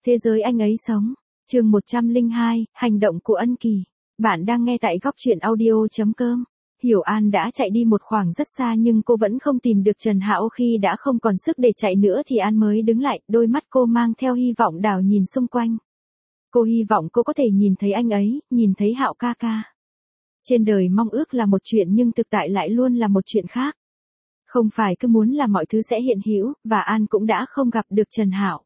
Thế giới anh ấy sống. Chương 102, hành động của Ân Kỳ. Bạn đang nghe tại góc truyện audio.com. Hiểu An đã chạy đi một khoảng rất xa nhưng cô vẫn không tìm được Trần Hạo. Khi đã không còn sức để chạy nữa thì An mới đứng lại, đôi mắt cô mang theo hy vọng đảo nhìn xung quanh. Cô hy vọng cô có thể nhìn thấy anh ấy, nhìn thấy Hạo ca ca. Trên đời mong ước là một chuyện nhưng thực tại lại luôn là một chuyện khác. Không phải cứ muốn là mọi thứ sẽ hiện hữu, và An cũng đã không gặp được Trần Hạo.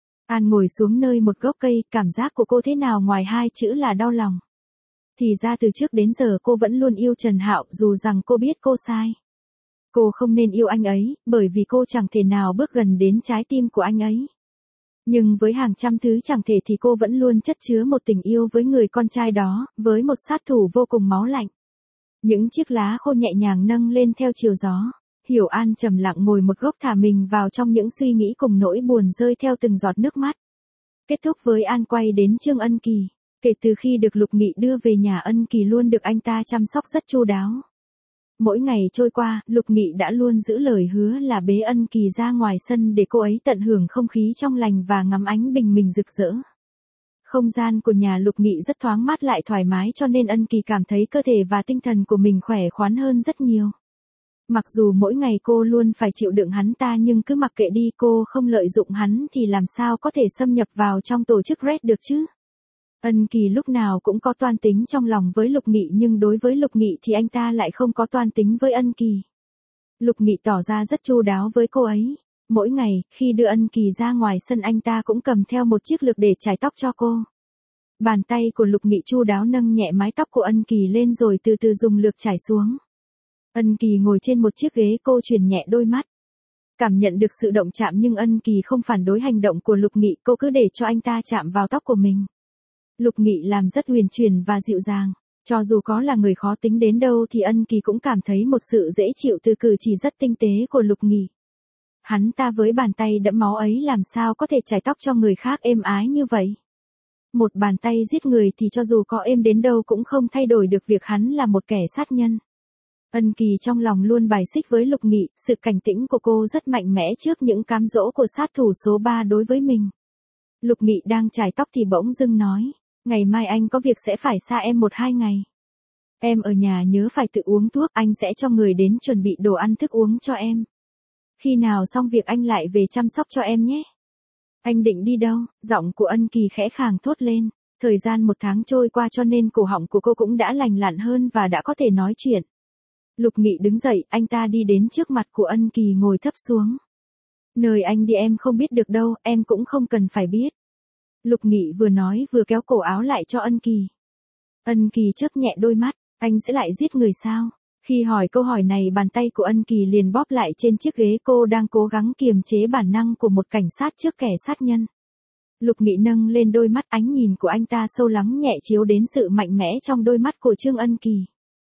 An ngồi xuống nơi một gốc cây, cảm giác của cô thế nào ngoài hai chữ là đau lòng. Thì ra từ trước đến giờ cô vẫn luôn yêu Trần Hạo dù rằng cô biết cô sai. Cô không nên yêu anh ấy, bởi vì cô chẳng thể nào bước gần đến trái tim của anh ấy. Nhưng với hàng trăm thứ chẳng thể thì cô vẫn luôn chất chứa một tình yêu với người con trai đó, với một sát thủ vô cùng máu lạnh. Những chiếc lá khô nhẹ nhàng nâng lên theo chiều gió. Hiểu An trầm lặng ngồi một góc thả mình vào trong những suy nghĩ cùng nỗi buồn rơi theo từng giọt nước mắt. Kết thúc với An quay đến Trương Ân Kỳ. Kể từ khi được Lục Nghị đưa về nhà, Ân Kỳ luôn được anh ta chăm sóc rất chu đáo. Mỗi ngày trôi qua, Lục Nghị đã luôn giữ lời hứa là bế Ân Kỳ ra ngoài sân để cô ấy tận hưởng không khí trong lành và ngắm ánh bình minh rực rỡ. Không gian của nhà Lục Nghị rất thoáng mát lại thoải mái cho nên Ân Kỳ cảm thấy cơ thể và tinh thần của mình khỏe khoắn hơn rất nhiều. Mặc dù mỗi ngày cô luôn phải chịu đựng hắn ta nhưng cứ mặc kệ đi, cô không lợi dụng hắn thì làm sao có thể xâm nhập vào trong tổ chức Red được chứ. Ân Kỳ lúc nào cũng có toan tính trong lòng với Lục Nghị nhưng đối với Lục Nghị thì anh ta lại không có toan tính với Ân Kỳ. Lục Nghị tỏ ra rất chu đáo với cô ấy. Mỗi ngày, khi đưa Ân Kỳ ra ngoài sân anh ta cũng cầm theo một chiếc lược để chải tóc cho cô. Bàn tay của Lục Nghị chu đáo nâng nhẹ mái tóc của Ân Kỳ lên rồi từ từ dùng lược chải xuống. Ân Kỳ ngồi trên một chiếc ghế, cô chuyển nhẹ đôi mắt. Cảm nhận được sự động chạm nhưng Ân Kỳ không phản đối hành động của Lục Nghị, cô cứ để cho anh ta chạm vào tóc của mình. Lục Nghị làm rất huyền chuyển và dịu dàng. Cho dù có là người khó tính đến đâu thì Ân Kỳ cũng cảm thấy một sự dễ chịu từ cử chỉ rất tinh tế của Lục Nghị. Hắn ta với bàn tay đẫm máu ấy làm sao có thể chải tóc cho người khác êm ái như vậy. Một bàn tay giết người thì cho dù có êm đến đâu cũng không thay đổi được việc hắn là một kẻ sát nhân. Ân Kỳ trong lòng luôn bài xích với Lục Nghị, sự cảnh tĩnh của cô rất mạnh mẽ trước những cám dỗ của sát thủ số 3 đối với mình. Lục Nghị đang chải tóc thì bỗng dưng nói, ngày mai anh có việc sẽ phải xa em 1-2 ngày. Em ở nhà nhớ phải tự uống thuốc, anh sẽ cho người đến chuẩn bị đồ ăn thức uống cho em. Khi nào xong việc anh lại về chăm sóc cho em nhé. Anh định đi đâu? Giọng của Ân Kỳ khẽ khàng thốt lên. Thời gian 1 tháng trôi qua cho nên cổ họng của cô cũng đã lành lặn hơn và đã có thể nói chuyện. Lục Nghị đứng dậy, anh ta đi đến trước mặt của Ân Kỳ ngồi thấp xuống. Nơi anh đi em không biết được đâu, em cũng không cần phải biết. Lục Nghị vừa nói vừa kéo cổ áo lại cho Ân Kỳ. Ân Kỳ chớp nhẹ đôi mắt, anh sẽ lại giết người sao? Khi hỏi câu hỏi này bàn tay của Ân Kỳ liền bóp lại trên chiếc ghế, cô đang cố gắng kiềm chế bản năng của một cảnh sát trước kẻ sát nhân. Lục Nghị nâng lên đôi mắt, ánh nhìn của anh ta sâu lắng nhẹ chiếu đến sự mạnh mẽ trong đôi mắt của Trương Ân Kỳ.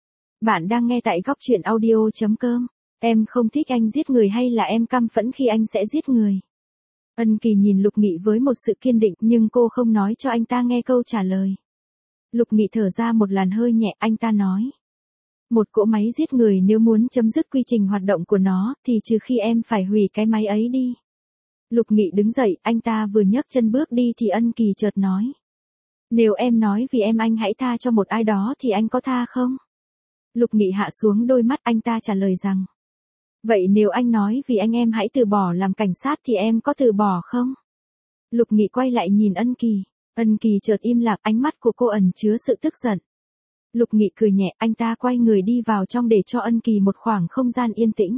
Bạn đang nghe tại góc truyện audio.com. Em không thích anh giết người hay là em căm phẫn khi anh sẽ giết người? Ân Kỳ nhìn Lục Nghị với một sự kiên định nhưng cô không nói cho anh ta nghe câu trả lời. Lục Nghị thở ra một làn hơi nhẹ, anh ta nói. Một cỗ máy giết người nếu muốn chấm dứt quy trình hoạt động của nó thì trừ khi em phải hủy cái máy ấy đi. Lục Nghị đứng dậy, anh ta vừa nhấc chân bước đi thì Ân Kỳ chợt nói. Nếu em nói vì em anh hãy tha cho một ai đó thì anh có tha không? Lục Nghị hạ xuống đôi mắt, anh ta trả lời rằng. Vậy nếu anh nói vì anh em hãy từ bỏ làm cảnh sát thì em có từ bỏ không? Lục Nghị quay lại nhìn Ân Kỳ. Ân Kỳ chợt im lặng, ánh mắt của cô ẩn chứa sự tức giận. Lục Nghị cười nhẹ, anh ta quay người đi vào trong để cho Ân Kỳ một khoảng không gian yên tĩnh.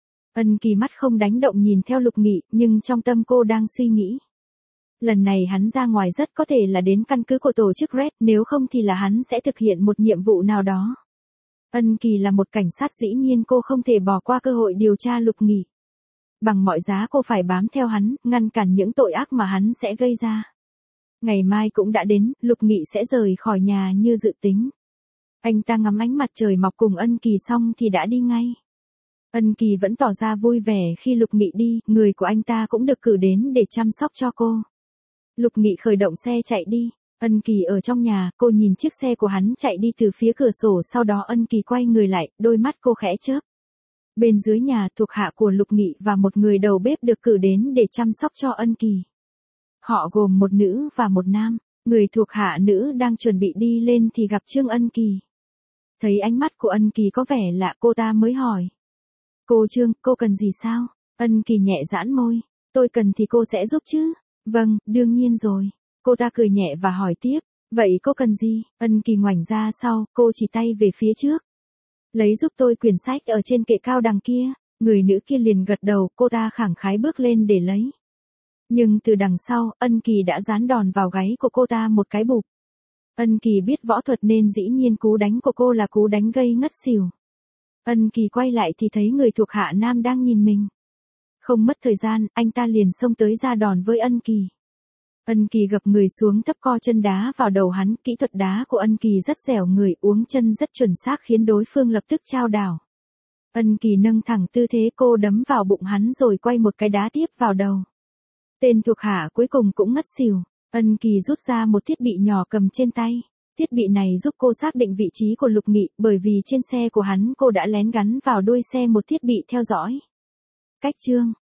Ân Kỳ mắt không đánh động nhìn theo Lục Nghị, nhưng trong tâm cô đang suy nghĩ. Lần này hắn ra ngoài rất có thể là đến căn cứ của tổ chức Red, nếu không thì là hắn sẽ thực hiện một nhiệm vụ nào đó. Ân Kỳ là một cảnh sát, dĩ nhiên cô không thể bỏ qua cơ hội điều tra Lục Nghị. Bằng mọi giá cô phải bám theo hắn, ngăn cản những tội ác mà hắn sẽ gây ra. Ngày mai cũng đã đến, Lục Nghị sẽ rời khỏi nhà như dự tính. Anh ta ngắm ánh mặt trời mọc cùng Ân Kỳ xong thì đã đi ngay. Ân Kỳ vẫn tỏ ra vui vẻ khi Lục Nghị đi, người của anh ta cũng được cử đến để chăm sóc cho cô. Lục Nghị khởi động xe chạy đi. Ân Kỳ ở trong nhà, cô nhìn chiếc xe của hắn chạy đi từ phía cửa sổ, sau đó Ân Kỳ quay người lại, đôi mắt cô khẽ chớp. Bên dưới nhà, thuộc hạ của Lục Nghị và một người đầu bếp được cử đến để chăm sóc cho Ân Kỳ. Họ gồm một nữ và một nam. Người thuộc hạ nữ đang chuẩn bị đi lên thì gặp Trương Ân Kỳ. Thấy ánh mắt của Ân Kỳ có vẻ lạ, cô ta mới hỏi. Cô Trương, cô cần gì sao? Ân Kỳ nhẹ giãn môi. Tôi cần thì cô sẽ giúp chứ? Vâng, đương nhiên rồi. Cô ta cười nhẹ và hỏi tiếp. Vậy cô cần gì? Ân Kỳ ngoảnh ra sau, cô chỉ tay về phía trước. Lấy giúp tôi quyển sách ở trên kệ cao đằng kia. Người nữ kia liền gật đầu, cô ta khẳng khái bước lên để lấy. Nhưng từ đằng sau, Ân Kỳ đã giáng đòn vào gáy của cô ta một cái bụp. Ân Kỳ biết võ thuật nên dĩ nhiên cú đánh của cô là cú đánh gây ngất xỉu. Ân Kỳ quay lại thì thấy người thuộc hạ nam đang nhìn mình. Không mất thời gian, anh ta liền xông tới ra đòn với Ân Kỳ. Ân Kỳ gập người xuống thấp co chân đá vào đầu hắn, kỹ thuật đá của Ân Kỳ rất dẻo người, uống chân rất chuẩn xác khiến đối phương lập tức chao đảo. Ân Kỳ nâng thẳng tư thế, cô đấm vào bụng hắn rồi quay một cái đá tiếp vào đầu. Tên thuộc hạ cuối cùng cũng ngất xỉu. Ân Kỳ rút ra một thiết bị nhỏ cầm trên tay. Thiết bị này giúp cô xác định vị trí của Lục Nghị, bởi vì trên xe của hắn cô đã lén gắn vào đuôi xe một thiết bị theo dõi. Cách chương